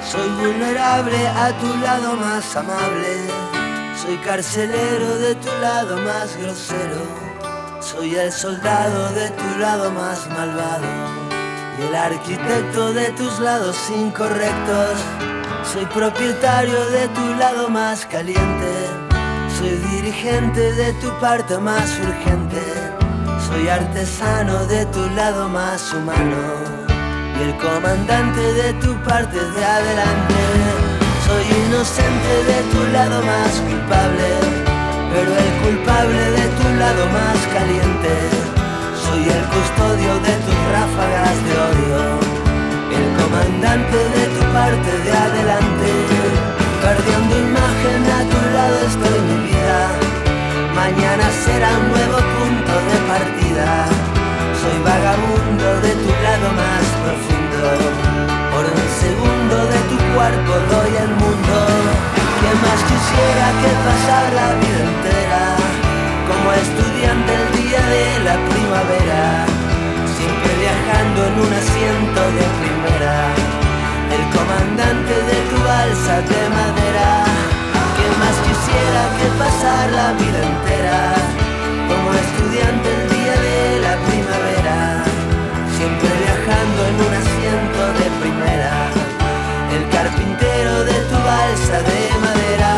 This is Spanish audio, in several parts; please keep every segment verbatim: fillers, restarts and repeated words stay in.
Soy vulnerable a tu lado más amable. Soy carcelero de tu lado más grosero. Soy el soldado de tu lado más malvado y el arquitecto de tus lados incorrectos. Soy propietario de tu lado más caliente. Soy dirigente de tu parte más urgente. Soy artesano de tu lado más humano y el comandante de tu parte de adelante. Soy inocente de tu lado más culpable, pero el culpable de tu lado más caliente. Soy el custodio de tus ráfagas de odio, el comandante de tu parte de adelante. Perdiendo imagen, a tu lado estoy mi vida. Mañana será un nuevo punto de partida. Soy vagabundo de tu lado más profundo. Por un segundo de tu cuerpo doy el mundo. ¿Qué más quisiera que pasar la vida entera como estudiante el día de la primavera, siempre viajando en un asiento de primera, el comandante de tu balsa de madera? ¿Qué más quisiera que pasar la vida entera como estudiante el día de la primavera, siempre viajando en un asiento de primera, el carpintero de tu balsa de madera?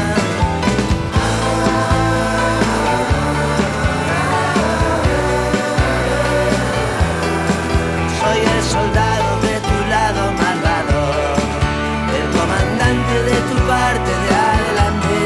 Soy el soldado de tu lado malvado, el comandante de tu parte de adelante.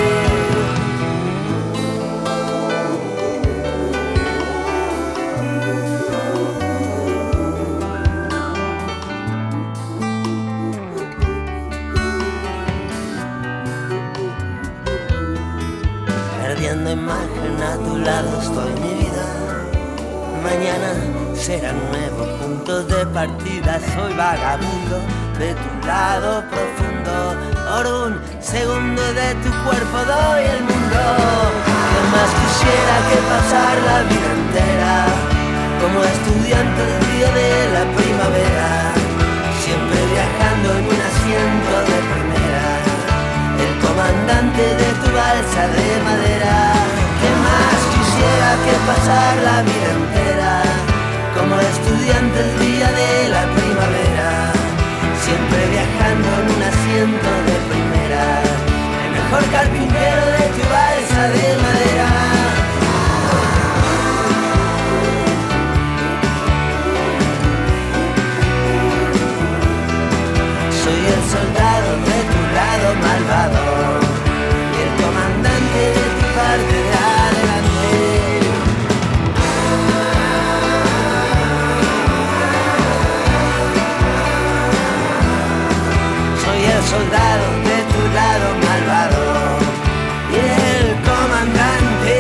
Perdiendo imagen, a tu lado estoy mi vida. Mañana será un nuevo punto de partida. Soy vagabundo de tu lado profundo. Por un segundo de tu cuerpo doy el mundo. ¿Qué más quisiera que pasar la vida entera como estudiante el día de la primavera, siempre viajando en un asiento de primera, el comandante de tu balsa de madera? ¿Qué más quisiera que pasar la vida entera como estudiante el día de la primavera, siempre viajando en un asiento de primera, el mejor carpintero de tu balsa de madera? Soy el soldado de tu lado malvado y el comandante de tu parte de adelante. Soy el soldado de tu lado malvado y el comandante.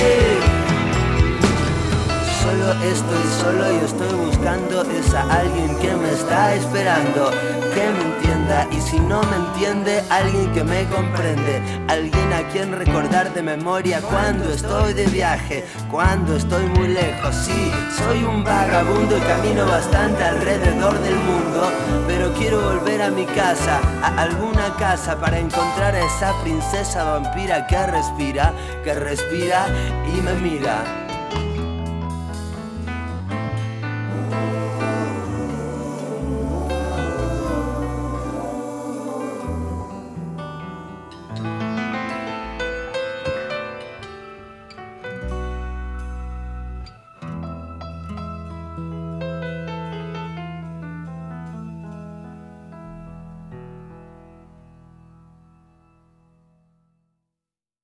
Solo estoy solo y estoy buscando esa alguien que me está esperando, que me entienda, y si no me entiende, alguien que me comprende, alguien a quien recordar de memoria cuando estoy de viaje, cuando estoy muy lejos. Sí, soy un vagabundo y camino bastante alrededor del mundo, pero quiero volver a mi casa, a alguna casa, para encontrar a esa princesa vampira que respira, que respira y me mira.